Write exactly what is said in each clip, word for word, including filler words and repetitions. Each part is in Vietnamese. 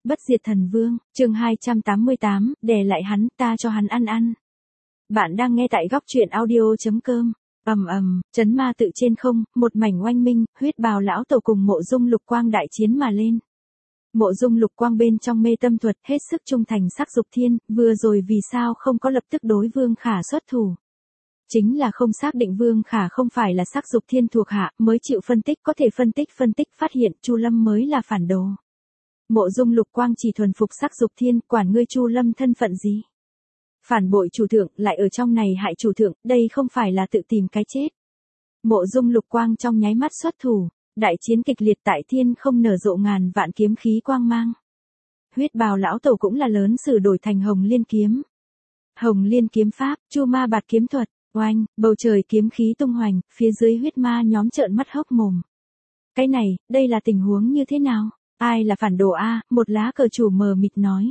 Bất diệt thần vương, chương hai trăm tám mươi tám, đè lại hắn, ta cho hắn ăn ăn. Bạn đang nghe tại góc truyện audio.com. Ầm ầm, chấn ma tự trên không, một mảnh oanh minh, huyết bào lão tổ cùng Mộ Dung Lục Quang đại chiến mà lên. Mộ Dung Lục Quang bên trong mê tâm thuật, hết sức trung thành Sắc Dục Thiên, vừa rồi vì sao không có lập tức đối Vương Khả xuất thủ. Chính là không xác định Vương Khả không phải là Sắc Dục Thiên thuộc hạ, mới chịu phân tích, có thể phân tích phân tích phát hiện Chu Lâm mới là phản đồ. Mộ Dung Lục Quang chỉ thuần phục Sắc Dục Thiên, quản ngươi Chu Lâm thân phận gì? Phản bội chủ thượng, lại ở trong này hại chủ thượng, đây không phải là tự tìm cái chết. Mộ Dung Lục Quang trong nháy mắt xuất thủ, đại chiến kịch liệt tại thiên không nở rộ ngàn vạn kiếm khí quang mang. Huyết bào lão tổ cũng là lớn sử đổi thành Hồng Liên kiếm. Hồng Liên kiếm pháp, Chu Ma Bạt kiếm thuật, oanh, bầu trời kiếm khí tung hoành, phía dưới huyết ma nhóm trợn mắt hốc mồm. Cái này, đây là tình huống như thế nào? Ai là phản đồ a? Một lá cờ chủ mờ mịt nói.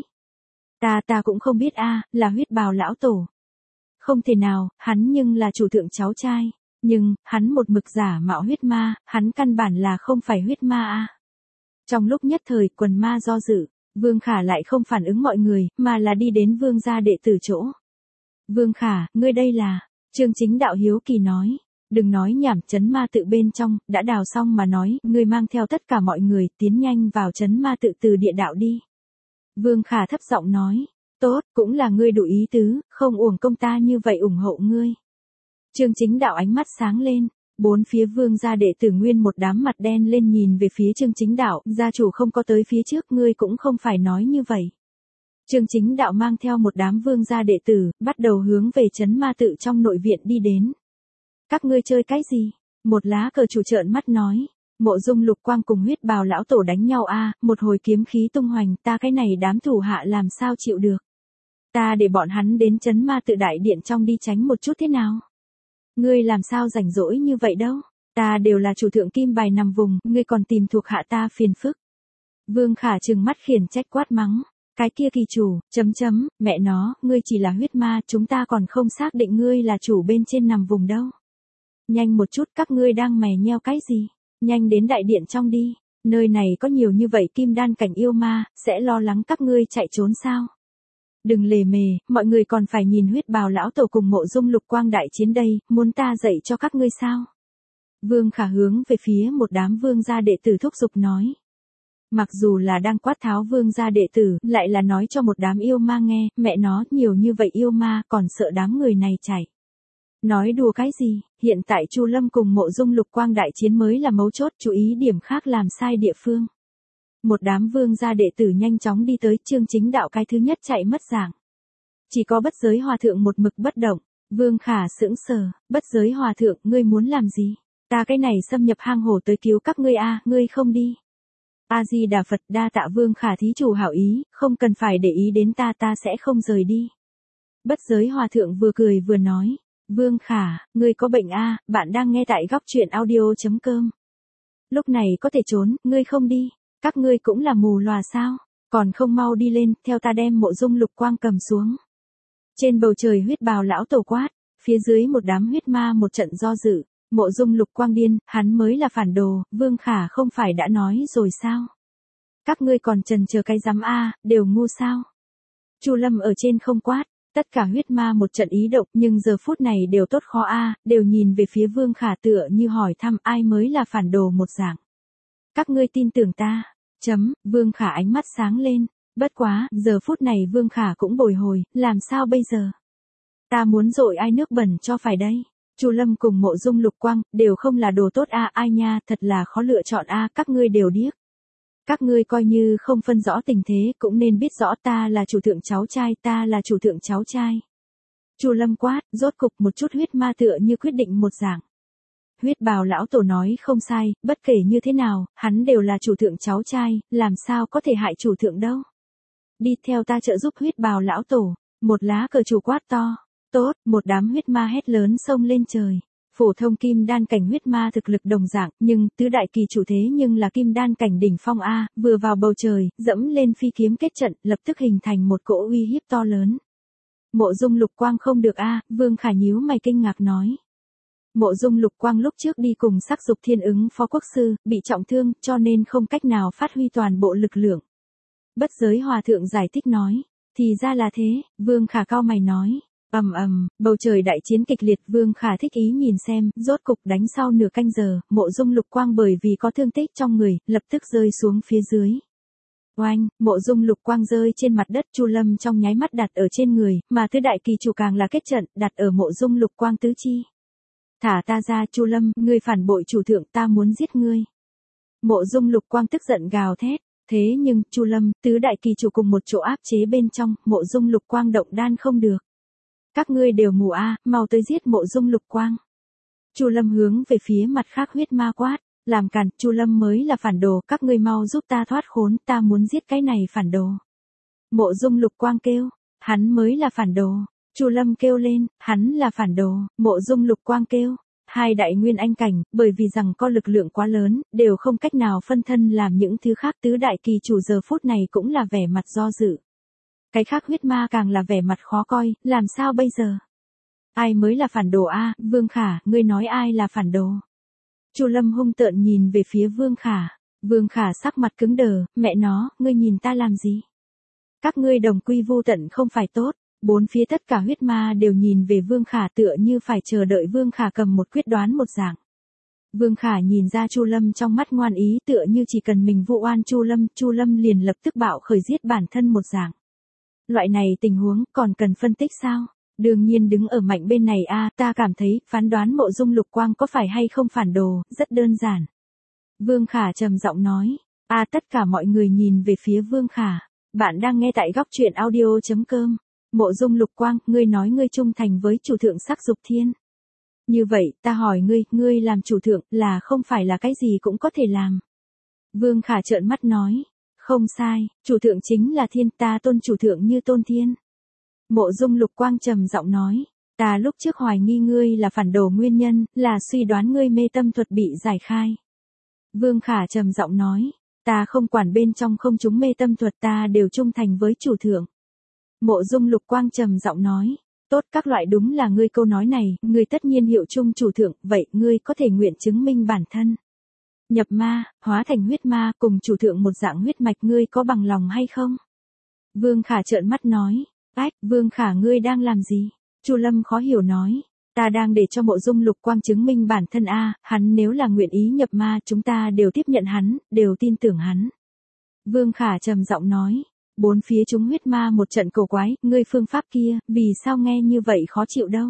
Ta ta cũng không biết a, là huyết bào lão tổ. Không thể nào, hắn nhưng là chủ thượng cháu trai. Nhưng, hắn một mực giả mạo huyết ma, hắn căn bản là không phải huyết ma a. Trong lúc nhất thời, quần ma do dự, Vương Khả lại không phản ứng mọi người, mà là đi đến Vương gia đệ tử chỗ. Vương Khả, ngươi đây là, Chương Chính Đạo hiếu kỳ nói. Đừng nói nhảm, trấn ma tự bên trong, đã đào xong mà nói, ngươi mang theo tất cả mọi người, tiến nhanh vào trấn ma tự từ địa đạo đi. Vương Khả thấp giọng nói, tốt, cũng là ngươi đủ ý tứ, không uổng công ta như vậy ủng hộ ngươi. Chương Chính Đạo ánh mắt sáng lên, bốn phía Vương gia đệ tử nguyên một đám mặt đen lên nhìn về phía Chương Chính Đạo, gia chủ không có tới phía trước, ngươi cũng không phải nói như vậy. Chương Chính Đạo mang theo một đám Vương gia đệ tử, bắt đầu hướng về trấn ma tự trong nội viện đi đến. Các ngươi chơi cái gì? Một lá cờ chủ trợn mắt nói. Mộ Dung Lục Quang cùng huyết bào lão tổ đánh nhau a, một hồi kiếm khí tung hoành, ta cái này đám thủ hạ làm sao chịu được. Ta để bọn hắn đến trấn ma tự đại điện trong đi tránh một chút thế nào? Ngươi làm sao rảnh rỗi như vậy đâu? Ta đều là chủ thượng kim bài nằm vùng, ngươi còn tìm thuộc hạ ta phiền phức. Vương Khả trừng mắt khiển trách quát mắng. Cái kia kỳ chủ, chấm chấm, mẹ nó, ngươi chỉ là huyết ma, chúng ta còn không xác định ngươi là chủ bên trên nằm vùng đâu. Nhanh một chút, các ngươi đang mè nheo cái gì? Nhanh đến đại điện trong đi, nơi này có nhiều như vậy kim đan cảnh yêu ma, sẽ lo lắng các ngươi chạy trốn sao? Đừng lề mề, mọi người còn phải nhìn huyết bào lão tổ cùng Mộ Dung Lục Quang đại chiến đây, muốn ta dạy cho các ngươi sao? Vương Khả hướng về phía một đám vương gia đệ tử thúc giục nói. Mặc dù là đang quát tháo vương gia đệ tử, lại là nói cho một đám yêu ma nghe, mẹ nó, nhiều như vậy yêu ma, còn sợ đám người này chạy. Nói đùa cái gì, hiện tại Chu Lâm cùng Mộ Dung Lục Quang đại chiến mới là mấu chốt, chú ý điểm khác làm sai địa phương. Một đám vương gia đệ tử nhanh chóng đi tới, Chương Chính Đạo cái thứ nhất chạy mất dạng. Chỉ có Bất Giới Hòa Thượng một mực bất động, Vương Khả sững sờ, Bất Giới Hòa Thượng, ngươi muốn làm gì? Ta cái này xâm nhập hang hổ tới cứu các ngươi a, ngươi không đi. A Di Đà Phật, đa tạ Vương Khả thí chủ hảo ý, không cần phải để ý đến ta, ta sẽ không rời đi. Bất Giới Hòa Thượng vừa cười vừa nói. Vương Khả, ngươi có bệnh a, à, bạn đang nghe tại góc truyện audio.com. Lúc này có thể trốn, ngươi không đi, các ngươi cũng là mù lòa sao, còn không mau đi lên, theo ta đem Mộ Dung Lục Quang cầm xuống. Trên bầu trời huyết bào lão tổ quát, phía dưới một đám huyết ma một trận do dự, Mộ Dung Lục Quang điên, hắn mới là phản đồ, Vương Khả không phải đã nói rồi sao? Các ngươi còn chần chờ cái rắm a, đều ngu sao? Chu Lâm ở trên không quát. Tất cả huyết ma một trận ý động, nhưng giờ phút này đều tốt khó a, đều nhìn về phía Vương Khả tựa như hỏi thăm ai mới là phản đồ một dạng. Các ngươi tin tưởng ta? Chấm, Vương Khả ánh mắt sáng lên, bất quá, giờ phút này Vương Khả cũng bồi hồi, làm sao bây giờ? Ta muốn dội ai nước bẩn cho phải đây? Chu Lâm cùng Mộ Dung Lục Quang đều không là đồ tốt a, ai nha, thật là khó lựa chọn a, các ngươi đều điếc. Các ngươi coi như không phân rõ tình thế, cũng nên biết rõ ta là chủ thượng cháu trai, ta là chủ thượng cháu trai. Chu Lâm quát, rốt cục một chút huyết ma tựa như quyết định một dạng. Huyết bào lão tổ nói không sai, bất kể như thế nào, hắn đều là chủ thượng cháu trai, làm sao có thể hại chủ thượng đâu. Đi theo ta trợ giúp huyết bào lão tổ, một lá cờ chủ quát to. Tốt, một đám huyết ma hét lớn xông lên trời. Phổ thông kim đan cảnh huyết ma thực lực đồng dạng, nhưng tứ đại kỳ chủ thế nhưng là kim đan cảnh đỉnh phong a, vừa vào bầu trời, dẫm lên phi kiếm kết trận, lập tức hình thành một cỗ uy hiếp to lớn. Mộ Dung Lục Quang không được a, Vương Khả nhíu mày kinh ngạc nói. Mộ Dung Lục Quang lúc trước đi cùng Sắc Dục Thiên ứng phó quốc sư, bị trọng thương, cho nên không cách nào phát huy toàn bộ lực lượng. Bất giới hòa thượng giải thích nói. Thì ra là thế, Vương Khả cau mày nói. Ầm ầm, bầu trời đại chiến kịch liệt, Vương Khả thích ý nhìn xem, rốt cục đánh sau nửa canh giờ, Mộ Dung Lục Quang bởi vì có thương tích trong người, lập tức rơi xuống phía dưới. Oanh, Mộ Dung Lục Quang rơi trên mặt đất, Chu Lâm trong nháy mắt đặt ở trên người, mà thứ đại kỳ chủ càng là kết trận, đặt ở Mộ Dung Lục Quang tứ chi. Thả ta ra, Chu Lâm, ngươi phản bội chủ thượng, ta muốn giết ngươi. Mộ Dung Lục Quang tức giận gào thét. Thế nhưng, Chu Lâm, tứ đại kỳ chủ cùng một chỗ áp chế bên trong, Mộ Dung Lục Quang động đan không được. Các ngươi đều mù a, à, mau tới giết Mộ Dung Lục Quang. Chu Lâm hướng về phía mặt khác huyết ma quát, làm cản, Chu Lâm mới là phản đồ, các ngươi mau giúp ta thoát khốn, ta muốn giết cái này phản đồ. Mộ Dung Lục Quang kêu, hắn mới là phản đồ. Chu Lâm kêu lên, hắn là phản đồ. Mộ Dung Lục Quang kêu, hai đại nguyên anh cảnh, bởi vì rằng có lực lượng quá lớn, đều không cách nào phân thân làm những thứ khác, tứ đại kỳ chủ giờ phút này cũng là vẻ mặt do dự. Cái khác huyết ma càng là vẻ mặt khó coi, làm sao bây giờ? Ai mới là phản đồ a? Vương Khả, ngươi nói ai là phản đồ? Chu Lâm hung tợn nhìn về phía Vương Khả. Vương Khả sắc mặt cứng đờ, mẹ nó, ngươi nhìn ta làm gì? Các ngươi đồng quy vu tận không phải tốt. Bốn phía tất cả huyết ma đều nhìn về Vương Khả tựa như phải chờ đợi Vương Khả cầm một quyết đoán một dạng. Vương Khả nhìn ra Chu Lâm trong mắt ngoan ý tựa như chỉ cần mình vụ oan Chu Lâm, Chu Lâm liền lập tức bạo khởi giết bản thân một dạng. Loại này tình huống còn cần phân tích sao? Đương nhiên đứng ở mạnh bên này a, ta cảm thấy phán đoán Mộ Dung Lục Quang có phải hay không phản đồ, rất đơn giản. Vương Khả trầm giọng nói. A, tất cả mọi người nhìn về phía Vương Khả. Bạn đang nghe tại góc truyện audio chấm com. Mộ Dung Lục Quang, ngươi nói ngươi trung thành với chủ thượng Sắc Dục Thiên. Như vậy, ta hỏi ngươi, ngươi làm chủ thượng, là không phải là cái gì cũng có thể làm. Vương Khả trợn mắt nói. Không sai, chủ thượng chính là thiên, ta tôn chủ thượng như tôn thiên. Mộ Dung Lục Quang trầm giọng nói. Ta lúc trước hoài nghi ngươi là phản đồ nguyên nhân, là suy đoán ngươi mê tâm thuật bị giải khai. Vương Khả trầm giọng nói. Ta không quản bên trong không chúng mê tâm thuật, ta đều trung thành với chủ thượng. Mộ Dung Lục Quang trầm giọng nói, tốt, các loại đúng là ngươi câu nói này, ngươi tất nhiên hiệu chung chủ thượng, vậy ngươi có thể nguyện chứng minh bản thân. Nhập ma, hóa thành huyết ma, cùng chủ thượng một dạng huyết mạch, ngươi có bằng lòng hay không? Vương Khả trợn mắt nói, ách, Vương Khả ngươi đang làm gì? Chu Lâm khó hiểu nói, ta đang để cho Mộ Dung Lục Quang chứng minh bản thân a, hắn nếu là nguyện ý nhập ma, chúng ta đều tiếp nhận hắn, đều tin tưởng hắn. Vương Khả trầm giọng nói. Bốn phía chúng huyết ma một trận cổ quái, ngươi phương pháp kia, vì sao nghe như vậy khó chịu đâu?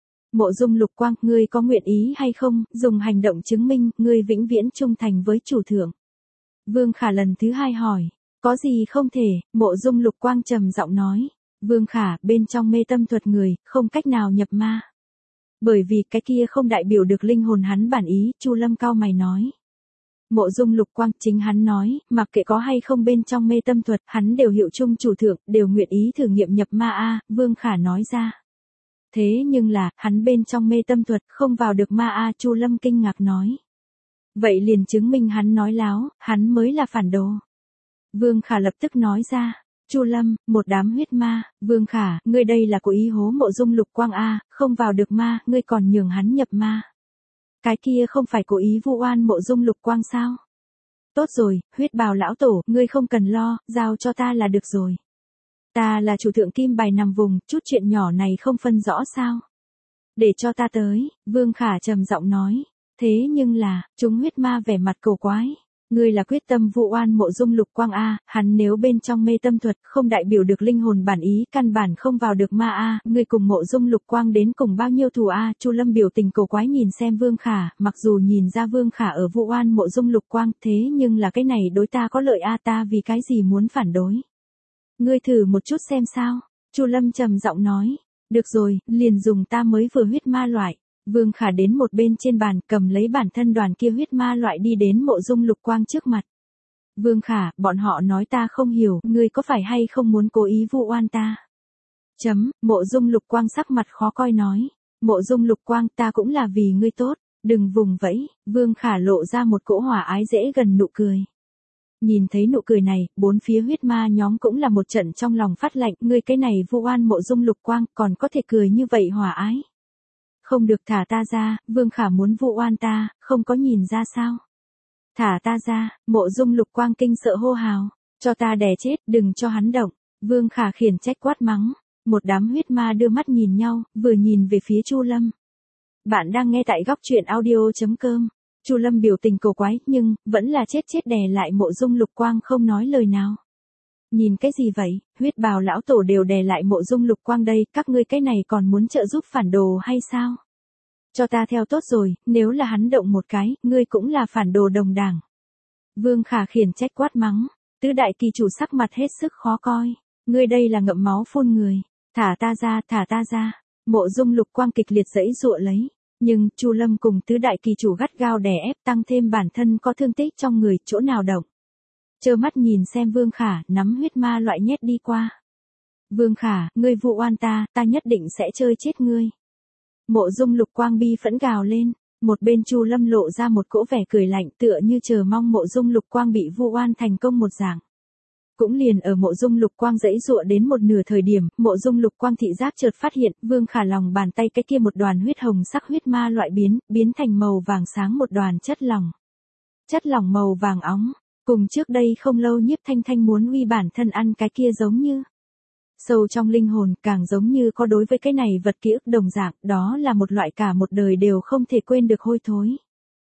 Mộ Dung Lục Quang, ngươi có nguyện ý hay không, dùng hành động chứng minh, ngươi vĩnh viễn trung thành với chủ thượng. Vương Khả lần thứ hai hỏi, có gì không thể, Mộ Dung Lục Quang trầm giọng nói, Vương Khả, bên trong mê tâm thuật người, không cách nào nhập ma. Bởi vì cái kia không đại biểu được linh hồn hắn bản ý, Chu Lâm cau mày nói. Mộ Dung Lục Quang, chính hắn nói, mặc kệ có hay không bên trong mê tâm thuật, hắn đều hiệu chung chủ thượng, đều nguyện ý thử nghiệm nhập ma a, Vương Khả nói ra. Thế nhưng là, hắn bên trong mê tâm thuật, không vào được ma a, Chu Lâm kinh ngạc nói. Vậy liền chứng minh hắn nói láo, hắn mới là phản đồ. Vương Khả lập tức nói ra. Chu Lâm, một đám huyết ma, Vương Khả, ngươi đây là cố ý hố Mộ Dung Lục Quang a, không vào được ma, ngươi còn nhường hắn nhập ma. Cái kia không phải cố ý vu oan Mộ Dung Lục Quang sao? Tốt rồi, huyết bào lão tổ, ngươi không cần lo, giao cho ta là được rồi. Ta là chủ thượng kim bài nằm vùng, chút chuyện nhỏ này không phân rõ sao? Để cho ta tới, Vương Khả trầm giọng nói. Thế nhưng là, chúng huyết ma vẻ mặt cổ quái. Ngươi là quyết tâm vu oan Mộ Dung Lục Quang a, hắn nếu bên trong mê tâm thuật, không đại biểu được linh hồn bản ý, căn bản không vào được ma a, ngươi cùng Mộ Dung Lục Quang đến cùng bao nhiêu thù a? Chu Lâm biểu tình cổ quái nhìn xem Vương Khả, mặc dù nhìn ra Vương Khả ở vu oan Mộ Dung Lục Quang, thế nhưng là cái này đối ta có lợi a, ta vì cái gì muốn phản đối? Ngươi thử một chút xem sao? Chu Lâm trầm giọng nói. Được rồi, liền dùng ta mới vừa huyết ma loại. Vương Khả đến một bên trên bàn, cầm lấy bản thân đoàn kia huyết ma loại đi đến Mộ Dung Lục Quang trước mặt. Vương Khả, bọn họ nói ta không hiểu, ngươi có phải hay không muốn cố ý vu oan ta? Chấm, Mộ Dung Lục Quang sắc mặt khó coi nói. Mộ Dung Lục Quang, ta cũng là vì ngươi tốt, đừng vùng vẫy. Vương Khả lộ ra một cỗ hòa ái dễ gần nụ cười. Nhìn thấy nụ cười này, bốn phía huyết ma nhóm cũng là một trận trong lòng phát lạnh, ngươi cái này vu oan Mộ Dung Lục Quang, còn có thể cười như vậy hòa ái. Không được, thả ta ra, Vương Khả muốn vu oan ta, không có nhìn ra sao? Thả ta ra, Mộ Dung Lục Quang kinh sợ hô hào. Cho ta đè chết, đừng cho hắn động. Vương Khả khiển trách quát mắng. Một đám huyết ma đưa mắt nhìn nhau, vừa nhìn về phía Chu Lâm. Bạn đang nghe tại góc truyện audio.com. Chu Lâm biểu tình cổ quái, nhưng vẫn là chết chết đè lại Mộ Dung Lục Quang không nói lời nào. Nhìn cái gì vậy, huyết bào lão tổ đều đè lại Mộ Dung Lục Quang đây, các ngươi cái này còn muốn trợ giúp phản đồ hay sao? Cho ta theo tốt rồi, nếu là hắn động một cái, ngươi cũng là phản đồ đồng đảng. Vương Khả khiển trách quát mắng. Tứ đại kỳ chủ sắc mặt hết sức khó coi. Ngươi đây là ngậm máu phun người. Thả ta ra, thả ta ra. Mộ Dung Lục Quang kịch liệt giãy giụa lấy. Nhưng, Chu Lâm cùng tứ đại kỳ chủ gắt gao đè ép, tăng thêm bản thân có thương tích trong người, chỗ nào động. Trơ mắt nhìn xem Vương Khả, nắm huyết ma loại nhét đi qua. Vương Khả, ngươi vụ oan ta, ta nhất định sẽ chơi chết ngươi. Mộ Dung Lục Quang bi phẫn gào lên. Một bên Chu Lâm lộ ra một cỗ vẻ cười lạnh, tựa như chờ mong Mộ Dung Lục Quang bị vu oan thành công một dạng. Cũng liền ở Mộ Dung Lục Quang giãy giụa đến một nửa thời điểm, Mộ Dung Lục Quang thị giác chợt phát hiện, Vương Khả lòng bàn tay cái kia một đoàn huyết hồng sắc huyết ma loại biến, biến thành màu vàng sáng một đoàn chất lỏng. Chất lỏng màu vàng óng, cùng trước đây không lâu Nhiếp Thanh Thanh muốn uy bản thân ăn cái kia giống như. Sâu trong linh hồn, càng giống như có đối với cái này vật ký ức đồng dạng, đó là một loại cả một đời đều không thể quên được hôi thối.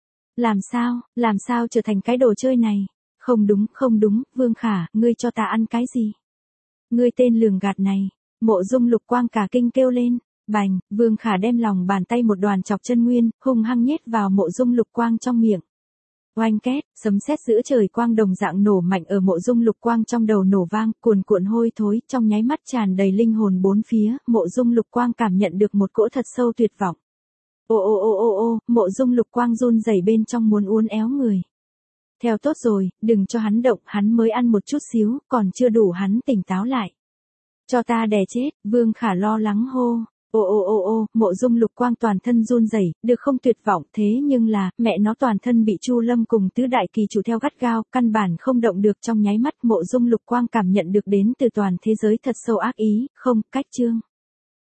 Làm sao, làm sao trở thành cái đồ chơi này? Không đúng, không đúng, Vương Khả, ngươi cho ta ăn cái gì? Ngươi tên lường gạt này. Mộ Dung Lục Quang cả kinh kêu lên. Bành, Vương Khả đem lòng bàn tay một đoàn chọc chân nguyên, hung hăng nhét vào Mộ Dung Lục Quang trong miệng. Oanh két, sấm sét giữa trời quang đồng dạng nổ mạnh ở Mộ Dung Lục Quang trong đầu nổ vang, cuồn cuộn hôi thối, trong nháy mắt tràn đầy linh hồn bốn phía, Mộ Dung Lục Quang cảm nhận được một cỗ thật sâu tuyệt vọng. Ô ô ô ô ô, Mộ Dung Lục Quang run rẩy bên trong muốn uốn éo người. Theo tốt rồi, đừng cho hắn động, hắn mới ăn một chút xíu, còn chưa đủ hắn tỉnh táo lại. Cho ta đè chết, Vương Khả lo lắng hô. Ô ô ô ô, Mộ Dung Lục Quang toàn thân run rẩy, được không tuyệt vọng, thế nhưng là, mẹ nó toàn thân bị Chu Lâm cùng tứ đại kỳ chủ theo gắt gao, căn bản không động được. Trong nháy mắt Mộ Dung Lục Quang cảm nhận được đến từ toàn thế giới thật sâu ác ý, không, cách chương.